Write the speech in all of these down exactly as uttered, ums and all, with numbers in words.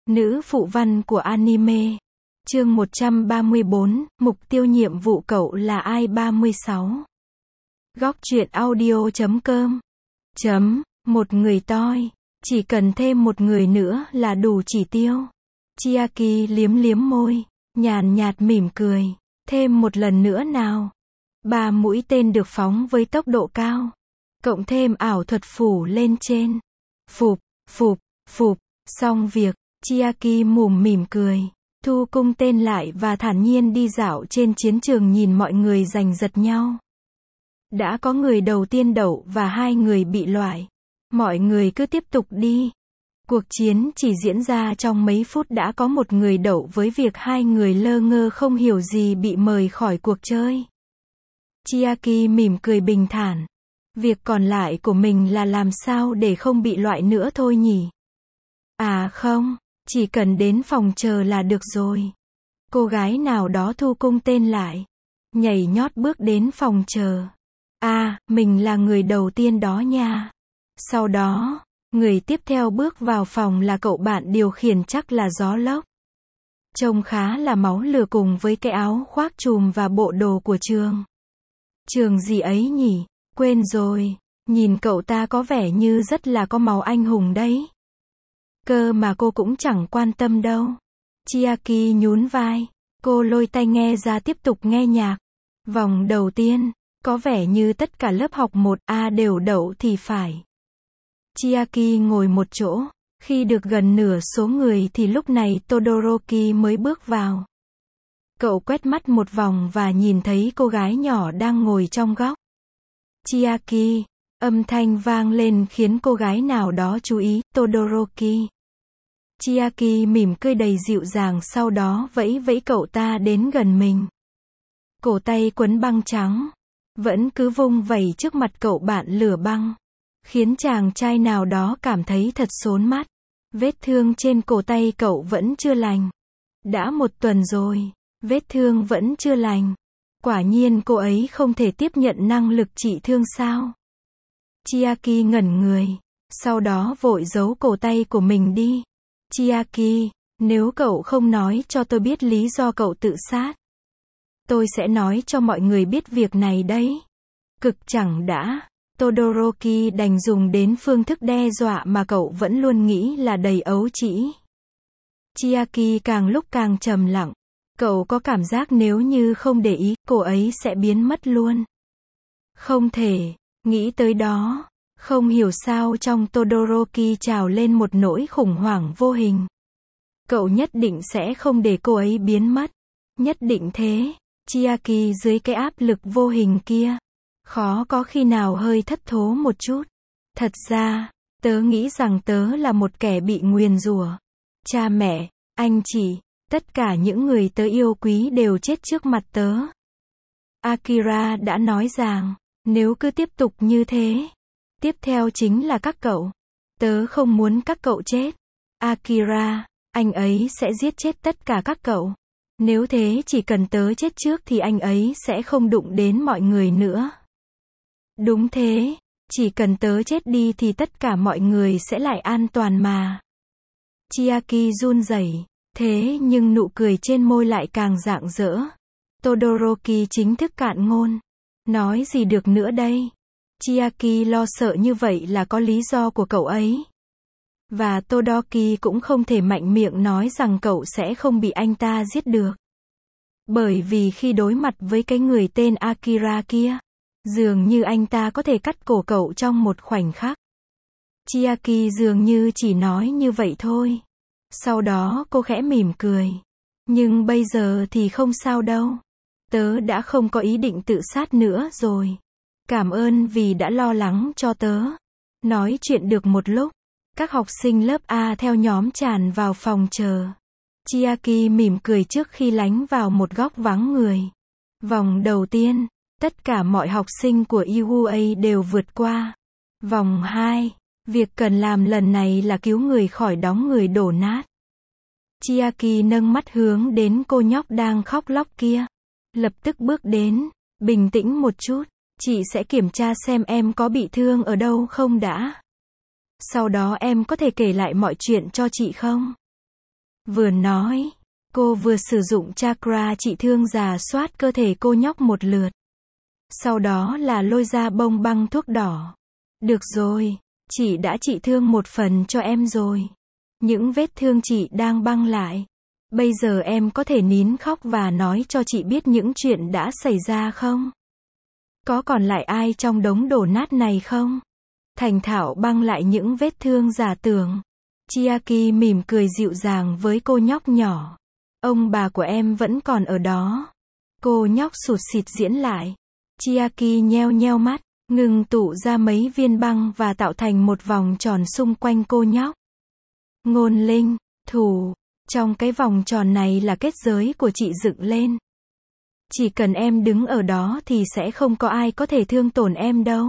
Nữ phụ văn của anime. Chương một trăm ba mươi bốn, mục tiêu nhiệm vụ cậu là ai ba mươi sáu. Góc truyện audio chấm com. Chấm, một người toi. Chỉ cần thêm một người nữa là đủ chỉ tiêu. Chiaki liếm liếm môi, nhàn nhạt mỉm cười. Thêm một lần nữa nào. Ba mũi tên được phóng với tốc độ cao. Cộng thêm ảo thuật phủ lên trên. Phụp, phụp, phụp, xong việc. Chiaki mủm mỉm cười, thu cung tên lại và thản nhiên đi dạo trên chiến trường nhìn mọi người giành giật nhau. Đã có người đầu tiên đậu và hai người bị loại. Mọi người cứ tiếp tục đi. Cuộc chiến chỉ diễn ra trong mấy phút đã có một người đậu với việc hai người lơ ngơ không hiểu gì bị mời khỏi cuộc chơi. Chiaki mỉm cười bình thản. Việc còn lại của mình là làm sao để không bị loại nữa thôi nhỉ? À không. Chỉ cần đến phòng chờ là được rồi. Cô gái nào đó thu cung tên lại. Nhảy nhót bước đến phòng chờ. À, mình là người đầu tiên đó nha. Sau đó, người tiếp theo bước vào phòng là cậu bạn điều khiển chắc là gió lốc. Trông khá là máu lửa cùng với cái áo khoác trùm và bộ đồ của trường. Trường gì ấy nhỉ? Quên rồi. Nhìn cậu ta có vẻ như rất là có máu anh hùng đấy. Cơ mà cô cũng chẳng quan tâm đâu. Chiaki nhún vai. Cô lôi tai nghe ra tiếp tục nghe nhạc. Vòng đầu tiên, có vẻ như tất cả lớp học một A đều đậu thì phải. Chiaki ngồi một chỗ. Khi được gần nửa số người thì lúc này Todoroki mới bước vào. Cậu quét mắt một vòng và nhìn thấy cô gái nhỏ đang ngồi trong góc. Chiaki. Âm thanh vang lên khiến cô gái nào đó chú ý, Todoroki. Chiaki mỉm cười đầy dịu dàng sau đó vẫy vẫy cậu ta đến gần mình. Cổ tay quấn băng trắng. Vẫn cứ vung vẩy trước mặt cậu bạn lửa băng. Khiến chàng trai nào đó cảm thấy thật xốn mắt. Vết thương trên cổ tay cậu vẫn chưa lành. Đã một tuần rồi, vết thương vẫn chưa lành. Quả nhiên cô ấy không thể tiếp nhận năng lực trị thương sao? Chiaki ngẩn người, sau đó vội giấu cổ tay của mình đi. Chiaki, nếu cậu không nói cho tôi biết lý do cậu tự sát, tôi sẽ nói cho mọi người biết việc này đấy. Cực chẳng đã, Todoroki đành dùng đến phương thức đe dọa mà cậu vẫn luôn nghĩ là đầy ấu trĩ. Chiaki càng lúc càng trầm lặng. Cậu có cảm giác nếu như không để ý, cô ấy sẽ biến mất luôn. Không thể. Nghĩ tới đó, không hiểu sao trong Todoroki trào lên một nỗi khủng hoảng vô hình. Cậu nhất định sẽ không để cô ấy biến mất. Nhất định thế. Chiaki dưới cái áp lực vô hình kia. Khó có khi nào hơi thất thố một chút. Thật ra, tớ nghĩ rằng tớ là một kẻ bị nguyền rủa. Cha mẹ, anh chị, tất cả những người tớ yêu quý đều chết trước mặt tớ. Akira đã nói rằng, nếu cứ tiếp tục như thế, tiếp theo chính là các cậu. Tớ không muốn các cậu chết. Akira, anh ấy sẽ giết chết tất cả các cậu. Nếu thế chỉ cần tớ chết trước thì anh ấy sẽ không đụng đến mọi người nữa. Đúng thế, chỉ cần tớ chết đi thì tất cả mọi người sẽ lại an toàn mà. Chiaki run rẩy, thế nhưng nụ cười trên môi lại càng rạng rỡ. Todoroki chính thức cạn ngôn. Nói gì được nữa đây? Chiaki lo sợ như vậy là có lý do của cậu ấy. Và Todoroki cũng không thể mạnh miệng nói rằng cậu sẽ không bị anh ta giết được. Bởi vì khi đối mặt với cái người tên Akira kia, dường như anh ta có thể cắt cổ cậu trong một khoảnh khắc. Chiaki dường như chỉ nói như vậy thôi. Sau đó cô khẽ mỉm cười. Nhưng bây giờ thì không sao đâu. Tớ đã không có ý định tự sát nữa rồi. Cảm ơn vì đã lo lắng cho tớ. Nói chuyện được một lúc, các học sinh lớp A theo nhóm tràn vào phòng chờ. Chiaki mỉm cười trước khi lánh vào một góc vắng người. Vòng đầu tiên, tất cả mọi học sinh của i u a đều vượt qua. Vòng hai, việc cần làm lần này là cứu người khỏi đóng người đổ nát. Chiaki nâng mắt hướng đến cô nhóc đang khóc lóc kia. Lập tức bước đến, bình tĩnh một chút, chị sẽ kiểm tra xem em có bị thương ở đâu không đã. Sau đó em có thể kể lại mọi chuyện cho chị không? Vừa nói, cô vừa sử dụng chakra trị thương rà soát cơ thể cô nhóc một lượt. Sau đó là lôi ra bông băng thuốc đỏ. Được rồi, chị đã trị thương một phần cho em rồi. Những vết thương chị đang băng lại. Bây giờ em có thể nín khóc và nói cho chị biết những chuyện đã xảy ra không? Có còn lại ai trong đống đổ nát này không? Thành thạo băng lại những vết thương giả tưởng. Chiaki mỉm cười dịu dàng với cô nhóc nhỏ. Ông bà của em vẫn còn ở đó. Cô nhóc sụt sịt diễn lại. Chiaki nheo nheo mắt, ngừng tụ ra mấy viên băng và tạo thành một vòng tròn xung quanh cô nhóc. Ngôn linh, thủ, trong cái vòng tròn này là kết giới của chị dựng lên. Chỉ cần em đứng ở đó thì sẽ không có ai có thể thương tổn em đâu.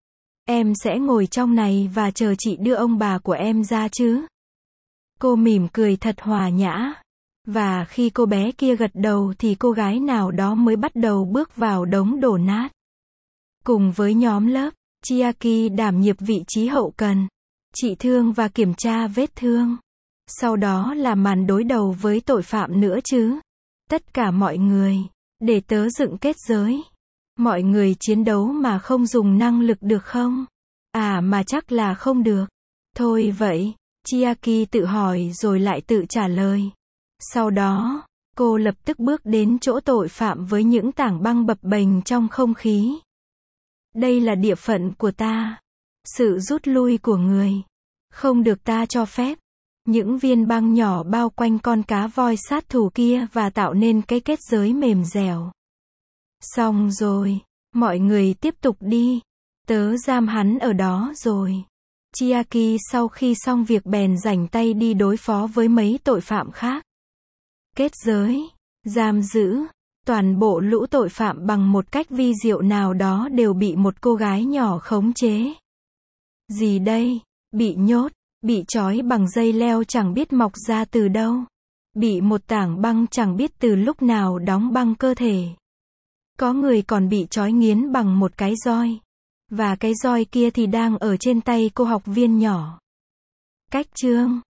Em sẽ ngồi trong này và chờ chị đưa ông bà của em ra chứ. Cô mỉm cười thật hòa nhã. Và khi cô bé kia gật đầu thì cô gái nào đó mới bắt đầu bước vào đống đổ nát. Cùng với nhóm lớp, Chiaki đảm nhiệm vị trí hậu cần, trị thương và kiểm tra vết thương. Sau đó là màn đối đầu với tội phạm nữa chứ. Tất cả mọi người, để tớ dựng kết giới. Mọi người chiến đấu mà không dùng năng lực được không? À mà chắc là không được. Thôi vậy, Chiaki tự hỏi rồi lại tự trả lời. Sau đó, cô lập tức bước đến chỗ tội phạm với những tảng băng bập bềnh trong không khí. Đây là địa phận của ta. Sự rút lui của người không được ta cho phép. Những viên băng nhỏ bao quanh con cá voi sát thủ kia và tạo nên cái kết giới mềm dẻo. Xong rồi, mọi người tiếp tục đi. Tớ giam hắn ở đó rồi. Chiaki sau khi xong việc bèn rảnh tay đi đối phó với mấy tội phạm khác. Kết giới, giam giữ, toàn bộ lũ tội phạm bằng một cách vi diệu nào đó đều bị một cô gái nhỏ khống chế. Gì đây? Bị nhốt, bị trói bằng dây leo chẳng biết mọc ra từ đâu. Bị một tảng băng chẳng biết từ lúc nào đóng băng cơ thể. Có người còn bị trói nghiến bằng một cái roi. Và cái roi kia thì đang ở trên tay cô học viên nhỏ. Cách chương